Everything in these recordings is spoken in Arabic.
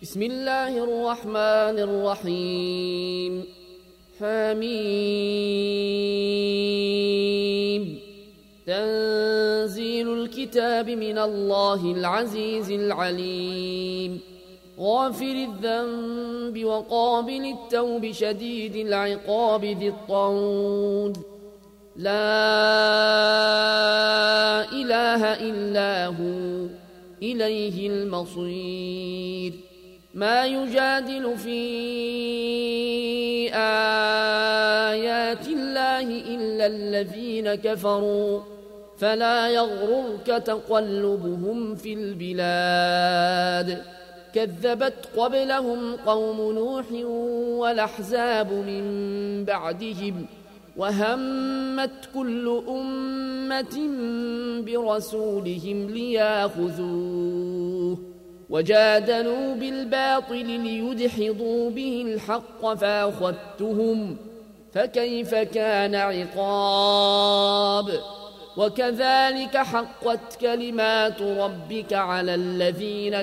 بسم الله الرحمن الرحيم. حميم. تنزيل الكتاب من الله العزيز العليم. غافر الذنب وقابل التوب شديد العقاب ذي الطول. لا إله إلا هو إليه المصير. ما يجادل في آيات الله إلا الذين كفروا فلا يغررك تقلبهم في البلاد. كذبت قبلهم قوم نوح والأحزاب من بعدهم وهمت كل أمة برسولهم ليأخذوه وجادلوا بالباطل ليدحضوا به الحق فأخذتهم فكيف كان عقاب. وكذلك حقت كلمات ربك على الذين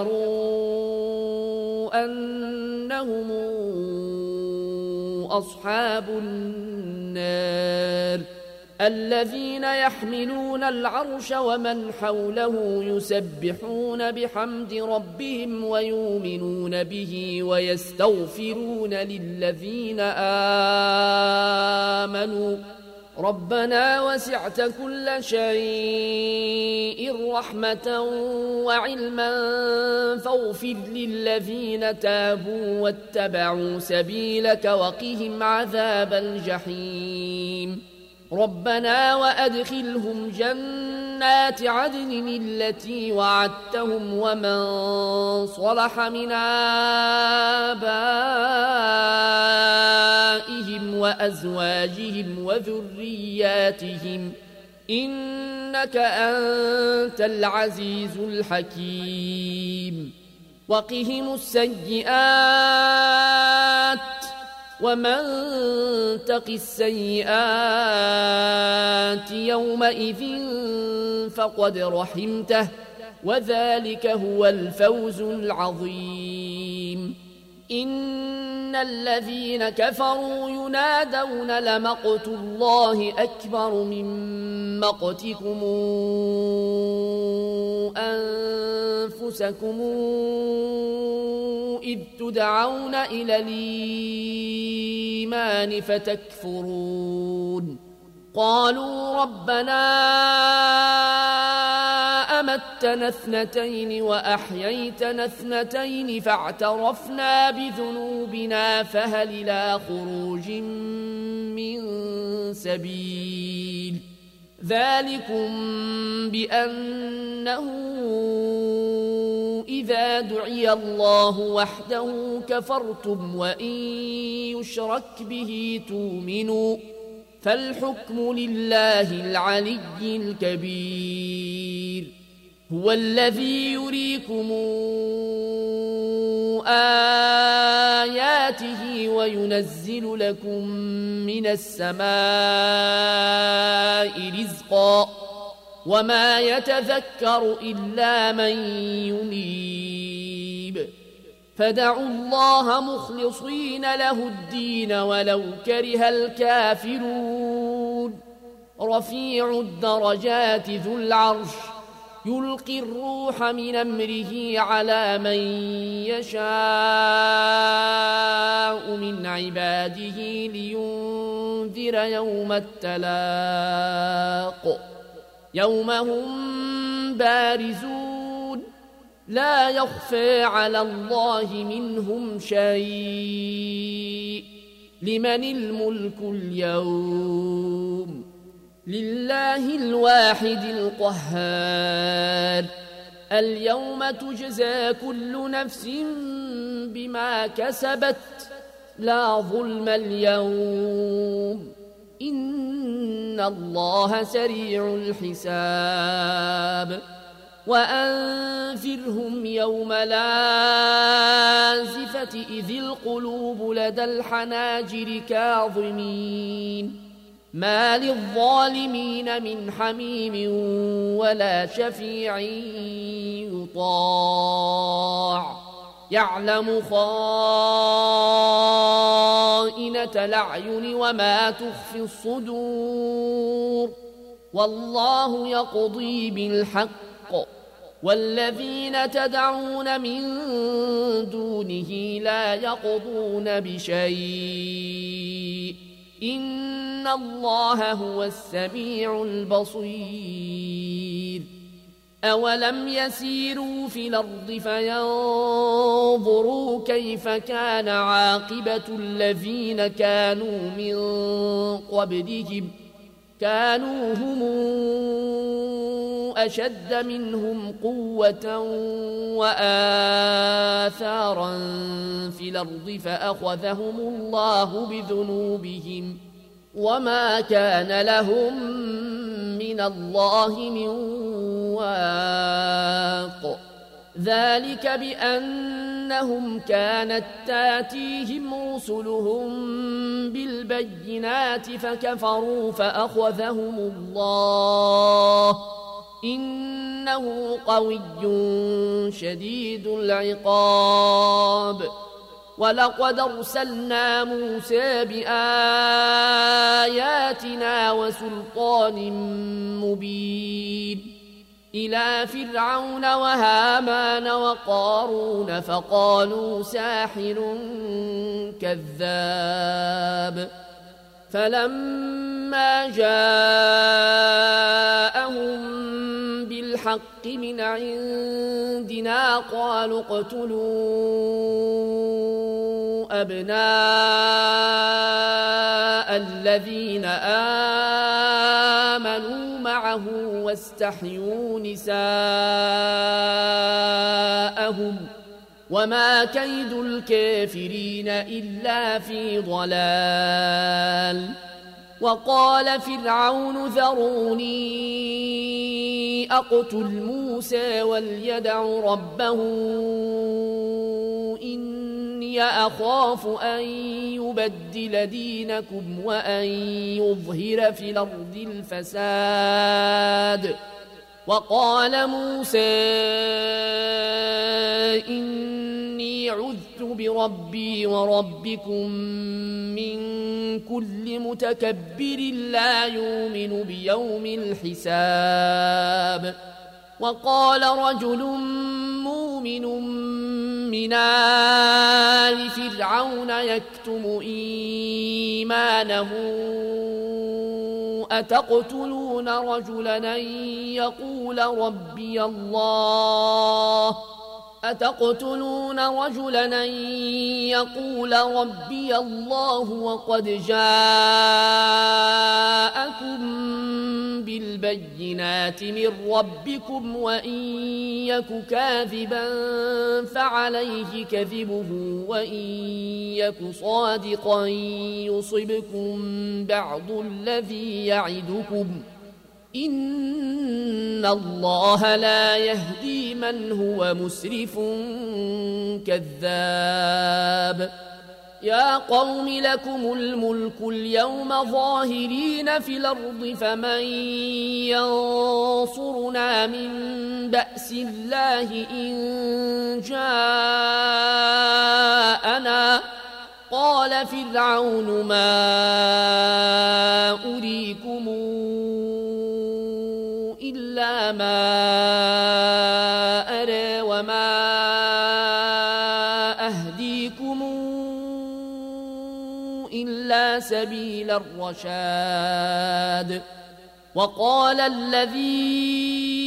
كفروا أنهم أصحاب النار الذين يحملون العرش ومن حوله يسبحون بحمد ربهم ويؤمنون به ويستغفرون للذين آمنوا ربنا وسعت كل شيء رحمة وعلما فاغفر للذين تابوا واتبعوا سبيلك وقهم عذاب الجحيم. ربنا وأدخلهم جنات عدن التي وعدتهم ومن صلح من آبائهم وأزواجهم وذرياتهم إنك أنت العزيز الحكيم. وقهم السيئات ومن تق السيئات يومئذ فقد رحمته وذلك هو الفوز العظيم. إن الذين كفروا ينادون لمقت الله أكبر من مقتكم أنفسكم إذ تدعون إلى الإيمان فتكفرون. قالوا ربنا أمتنا اثنتين وأحييتنا اثنتين فاعترفنا بذنوبنا فهل إلى خروج من سبيل. ذلكم بأنه إذا دعي الله وحده كفرتم وإن يشرك به تؤمنوا فالحكم لله العلي الكبير. هو الذي يريكم آياته وينزل لكم من السماء رزقا وما يتذكر إلا من ينيب. فدعوا الله مخلصين له الدين ولو كره الكافرون. رفيع الدرجات ذو العرش يلقي الروح من أمره على من يشاء من عباده لينذر يوم التلاق يوم هم بارزون لا يخفى على الله منهم شيء. لمن الملك اليوم؟ لله الواحد القهار. اليوم تجزى كل نفس بما كسبت لا ظلم اليوم إن الله سريع الحساب. وأنذرهم يوم الآزفة إذ القلوب لدى الحناجر كاظمين ما للظالمين من حميم ولا شفيع يطاع يعلم خائنة الأعين وما تخفي الصدور والله يقضي بالحق والذين تدعون من دونه لا يقضون بشيء إن الله هو السميع البصير أولم يسيروا في الأرض فينظروا كيف كان عاقبة الذين كانوا من قبلهم كانوا هم أشد منهم قوة وآثارا في الأرض فأخذهم الله بذنوبهم وما كان لهم من الله من واق ذلك بأنهم كانت تاتيهم رسلهم بالبينات فكفروا فأخذهم الله إنه قوي شديد العقاب ولقد أرسلنا موسى بآياتنا وسلطان مبين إلى فرعون وهامان وقارون فقالوا ساحر كذاب فلما جاءهم بالحق من عندنا قالوا اقتلوا أبناء الذين آمنوا معه واستحيوا نساءهم وما كيد الكافرين إلا في ضلال وقال فرعون ذروني أقتل موسى وليدع ربه إني أخاف أن يبدل دينكم وأن يظهر في الأرض الفساد وقال موسى إني عذت بربي وربكم من كل متكبر لا يؤمن بيوم الحساب وقال رجل مؤمن من آل فرعون يكتم إيمانه أتقتلون رجلا أن يقول ربي الله وقد جاءكم بالبينات من ربكم وإن يك كاذبا فعليه كذبه وإن يك صادقا يصبكم بعض الذي يعدكم إن الله لا يهدي من هو مسرف كذاب يا قوم لكم الملك اليوم ظاهرين في الأرض فمن ينصرنا من بأس الله إن جاءنا قال فرعون ما أريكم إلا ما أرى وما أهديكم إلا سبيل الرشاد وقال الذي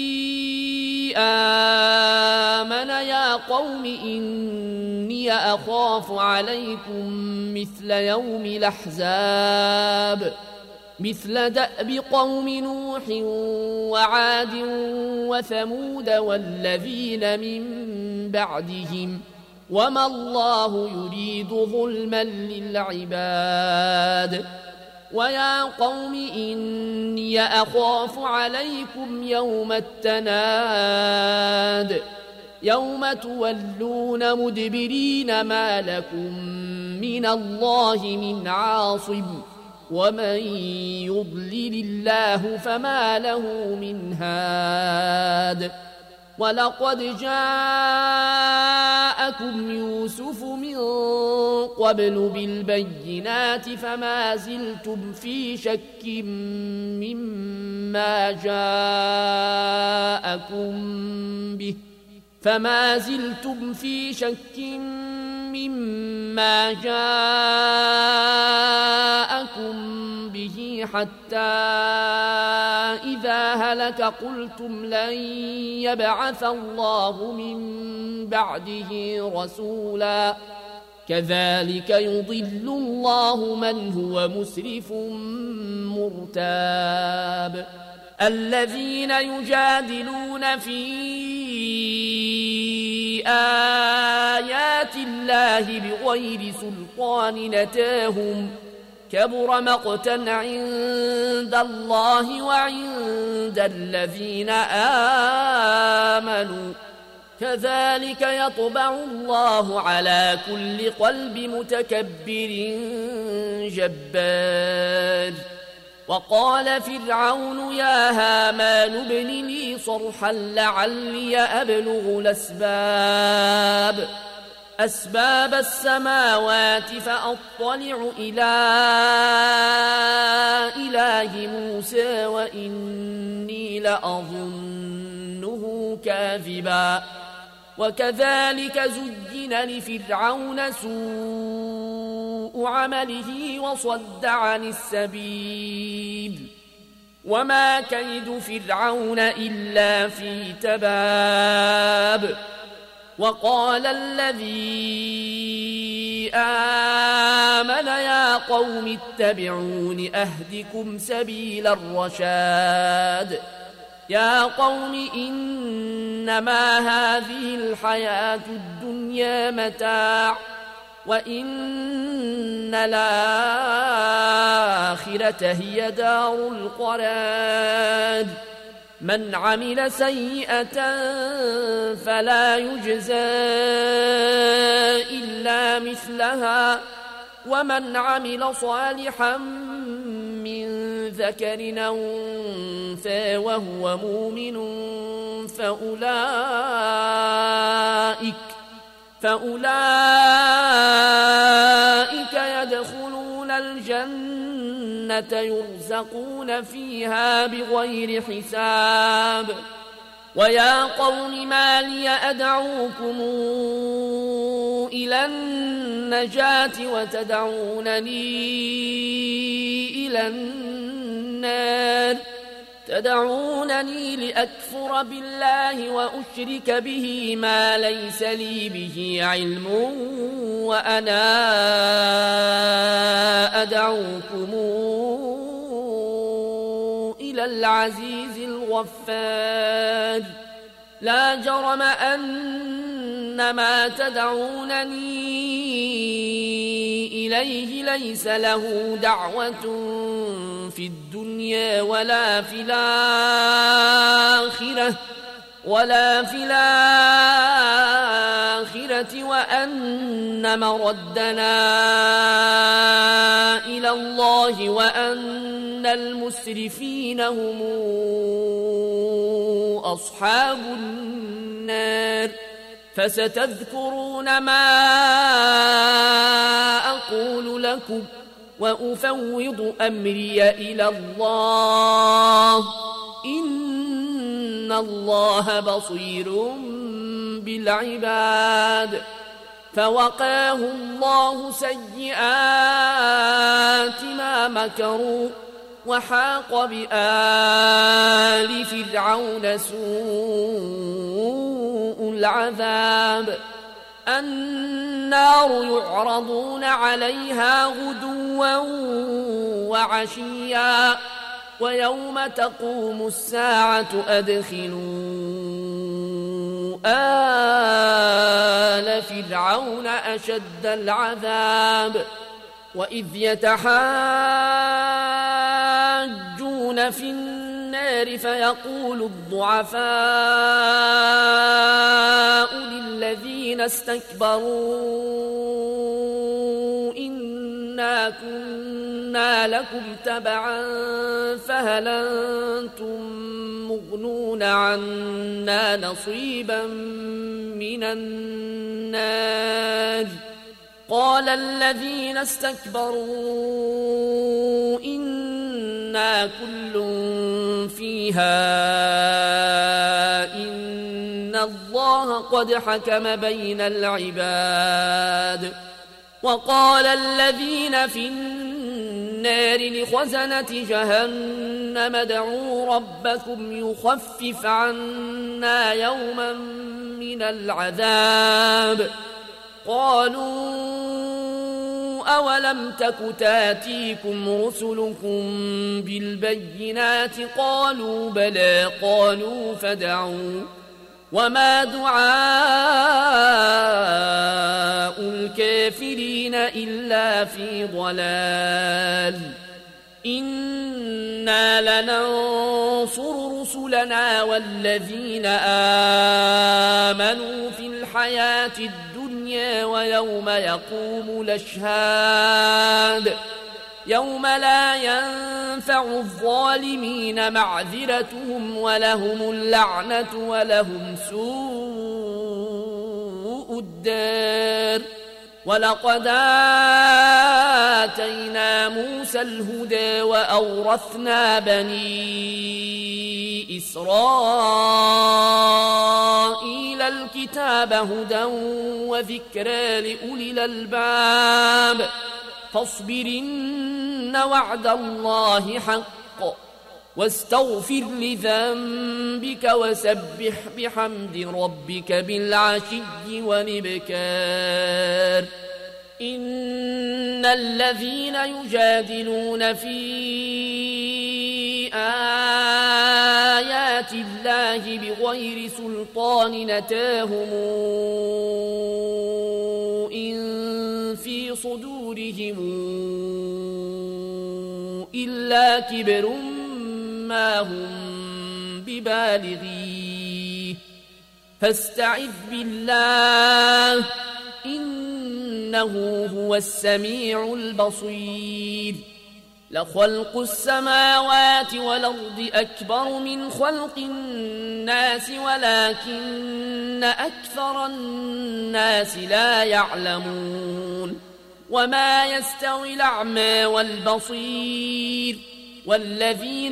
آمن يا قوم إني أخاف عليكم مثل يوم الأحزاب مثل دأب قوم نوح وعاد وثمود والذين من بعدهم وما الله يريد ظلما للعباد ويا قوم إني أخاف عليكم يوم التناد يوم تولون مدبرين ما لكم من الله من عاصم ومن يضلل الله فما له من هاد ولقد جاءكم يوسف من قبل بالبينات فما زلتم في شك مما جاءكم به حتى إذا هلك قلتم لن يبعث الله من بعده رسولا كذلك يضل الله من هو مسرف مرتاب الذين يجادلون في آيات الله بغير سلطان أتاهم كبر مقتا عند الله وعند الذين آمنوا كذلك يطبع الله على كل قلب متكبر جبار وقال فرعون يا هامان ابن لي صرحا لعلي أبلغ أسباب السماوات فأطلع إلى إله موسى وإني لأظنه كاذبا وكذلك زين لفرعون سوء عمله وصد عن السبيل وما كيد فرعون إلا في تباب وقال الذي آمن يا قوم اتبعون أهدكم سبيل الرشاد يا قوم إنما هذه الحياة الدنيا متاع وإن الآخرة هي دار القرار من عمل سيئة فلا يجزى إلا مثلها ومن عمل صالحا من ذكر أو أنثى وهو مؤمن فأولئك يدخلون الجنة يرزقون فيها بغير حساب ويا قوم ما لي أدعوكم إلى النجاة وتدعونني إلى النار تدعونني لأكفر بالله وأشرك به ما ليس لي به علم وأنا أدعوكم إلى العزيز الغفار لا جرم أن ما تدعونني إليه ليس له دعوة في الدنيا ولا في الآخرة وأن مردنا إلى الله وأن المسرفين هم أصحاب النار فستذكرون ما أقول لكم وأفوض أمري إلى الله إن الله بصير بالعباد فوقاه الله سيئات ما مكروا وحاق بآل فرعون سوء العذاب النار يعرضون عليها غدوا وعشيا ويوم تقوم الساعة أدخلوا آل فرعون أشد العذاب وإذ يتحاجون في النار فيقول الضعفاء للذين استكبروا إنا كنا لكم تبعا فهل أنتم مغنون يصرفون عنا نصيبا من النار قال الذين استكبروا إنا كل فيها إن الله قد حكم بين العباد وقال الذين في النار لخزنة جهنم ادعوا ربكم يخفف عنا يوما من العذاب قالوا أولم تك تاتيكم رسلكم بالبينات قالوا بلى قالوا فادعوا وما دعاء الكافرين إلا في ضلال إنا لننصر رسلنا والذين آمنوا في الحياة الدنيا ويوم يقوم الأشهاد يوم لا ينفع الظالمين معذرتهم ولهم اللعنة ولهم سوء الدار ولقد آتينا موسى الهدى وأورثنا بني إسرائيل الكتاب هدى وذكرى لأولي الألباب فاصبر إن وعد الله حق واستغفر لذنبك وسبح بحمد ربك بالعشي والإبكار إن الذين يجادلون في آيات الله بغير سلطان نتاهم إن في صدورهم إلا كبر ما هم ببالغيه فاستعذ بالله إنه هو السميع البصير لخلق السماوات والأرض أكبر من خلق الناس ولكن أكثر الناس لا يعلمون وما يستوي الأعمى والبصير والذين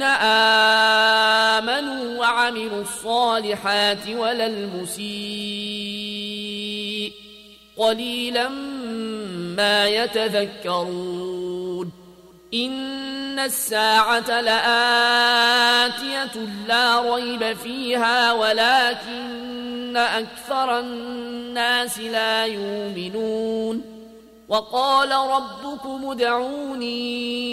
آمنوا وعملوا الصالحات ولا المسيء قليلا ما يتذكرون إن الساعة لآتية لا ريب فيها ولكن أكثر الناس لا يؤمنون وقال ربكم ادعوني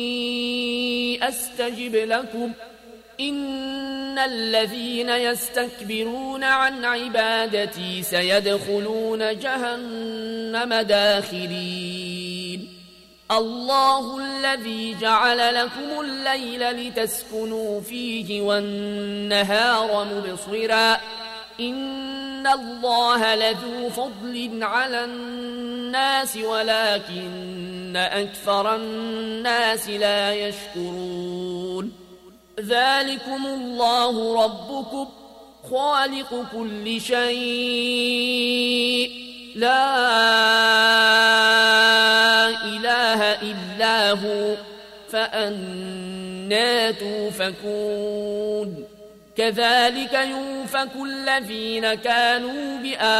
أستجب لكم إن الذين يستكبرون عن عبادتي سيدخلون جهنم داخرين الله الذي جعل لكم الليل لتسكنوا فيه والنهار مبصرا إن الله لذو فضل على الناس ولكن أكثر الناس لا يشكرون ذلكم الله ربكم خالق كل شيء لا إله إلا هو فأنى توفكون كذلك يؤفك الذين كانوا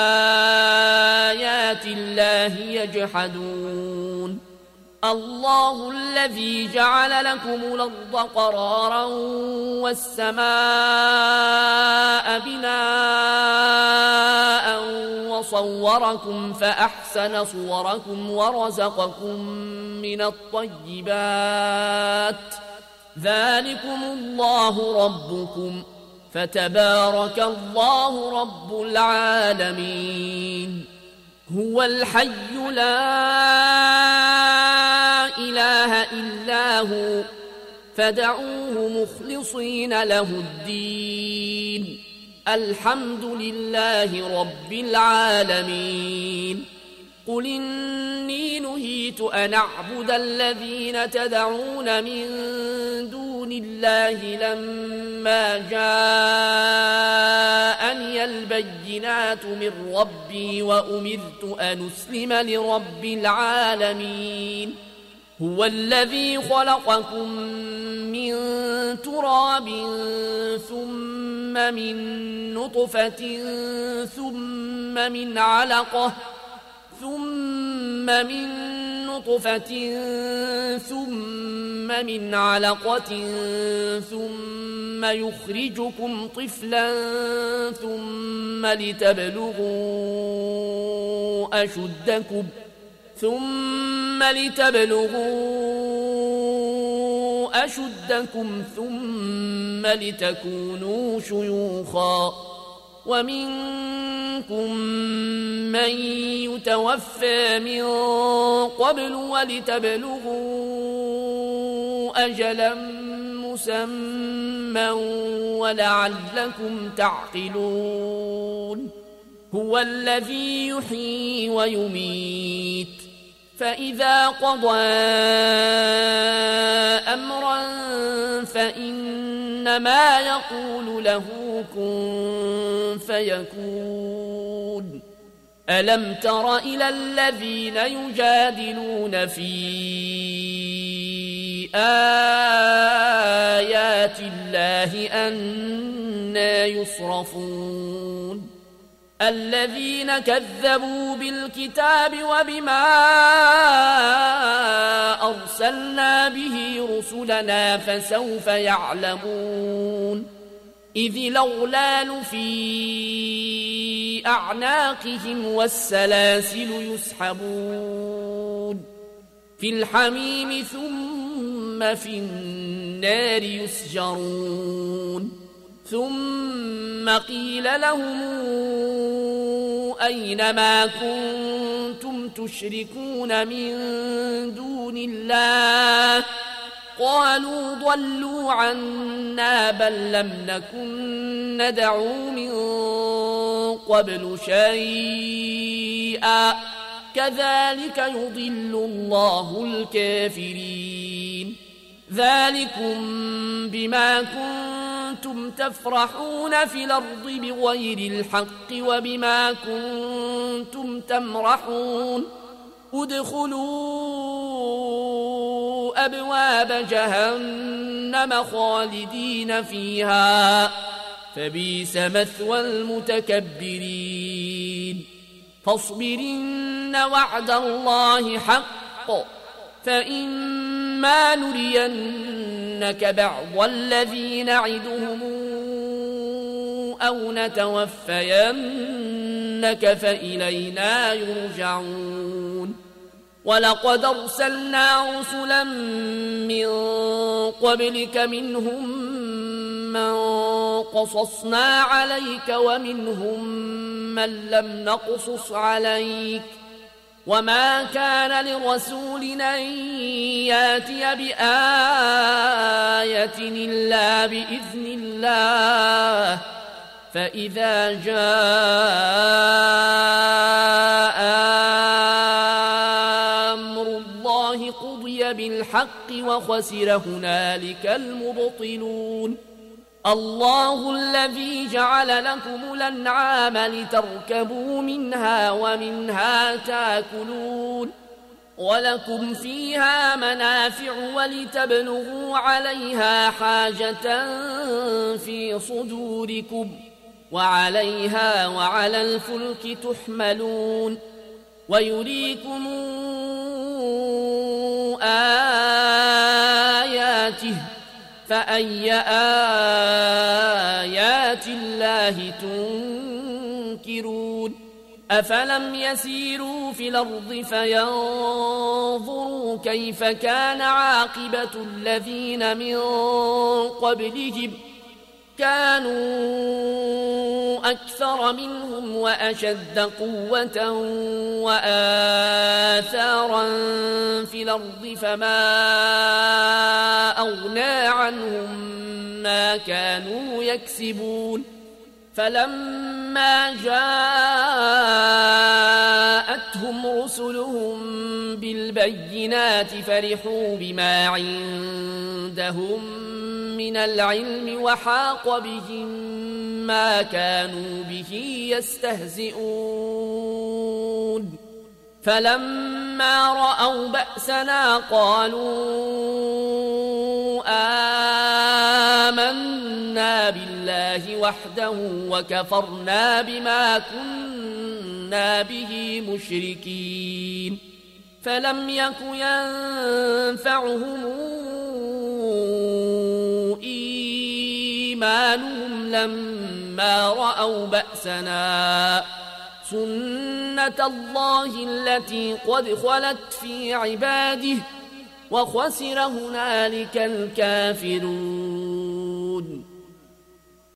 بآيات الله يجحدون الله الذي جعل لكم الأرض قرارا والسماء بناء وصوركم فأحسن صوركم ورزقكم من الطيبات ذلكم الله ربكم فتبارك الله رب العالمين هو الحي لا إله إلا هو فدعوه مخلصين له الدين الحمد لله رب العالمين قل إني نهيت أن أعبد الذين تدعون من دون دون الله لما جاءني البينات من ربي وأمرت أن أسلم لرب العالمين هو الذي خلقكم من تراب ثم من نطفة ثم من علقة ثم يخرجكم طفلا ثم لتبلغوا أشدكم ثم لتكونوا شيوخا ومنكم من يتوفى من قبل ولتبلغوا أجلا مسمى ولعلكم تعقلون هو الذي يحيي ويميت فإذا قضى أمرا فإنما يقول له كن فيكون ألم تر إلى الذين يجادلون في آيات الله أنى يصرفون الذين كذبوا بالكتاب وبما أرسلنا به رسلنا فسوف يعلمون إذ الأغلال في أعناقهم والسلاسل يسحبون في الحميم ثم في النار يسجرون ثم قيل لهم أين ما كنتم تشركون من دون الله قالوا ضلوا عنا بل لم نكن ندعو من قبل شيئا كذلك يضل الله الكافرين ذلكم بما كنتم تفرحون في الأرض بغير الحق وبما كنتم تمرحون ادخلوا أبواب جهنم خالدين فيها فبئس مثوى المتكبرين فاصبرن وعد الله حق فإما نرينك بعض الذي نعدهم أو نتوفينك فإلينا يرجعون ولقد أرسلنا رسلا من قبلك منهم من قصصنا عليك ومنهم من لم نقصص عليك وما كان لرسول أن ياتي بآية إلا بإذن الله فإذا جاء أمر الله قضي بالحق وخسر هنالك المبطلون الله الذي جعل لكم الأنعام لتركبوا منها ومنها تاكلون ولكم فيها منافع ولتبلغوا عليها حاجة في صدوركم وعليها وعلى الفلك تحملون ويريكم آياته فأي آيات الله تنكرون أفلم يسيروا في الأرض فينظروا كيف كان عاقبة الذين من قبلهم كانوا أكثر منهم وأشد قوة وآثارا في الأرض فما أغنى عنهم ما كانوا يكسبون فلما جاءتهم رسلهم بالبينات فرحوا بما عندهم من العلم وحاق بهم ما كانوا به يستهزئون فلما رأوا بأسنا قالوا آمنا بالله وحده وكفرنا بما كنا به مشركين فلم يك ينفعهم إيمانهم لما رأوا بأسنا سنة الله التي قد خلت في عباده وخسر هنالك الكافرون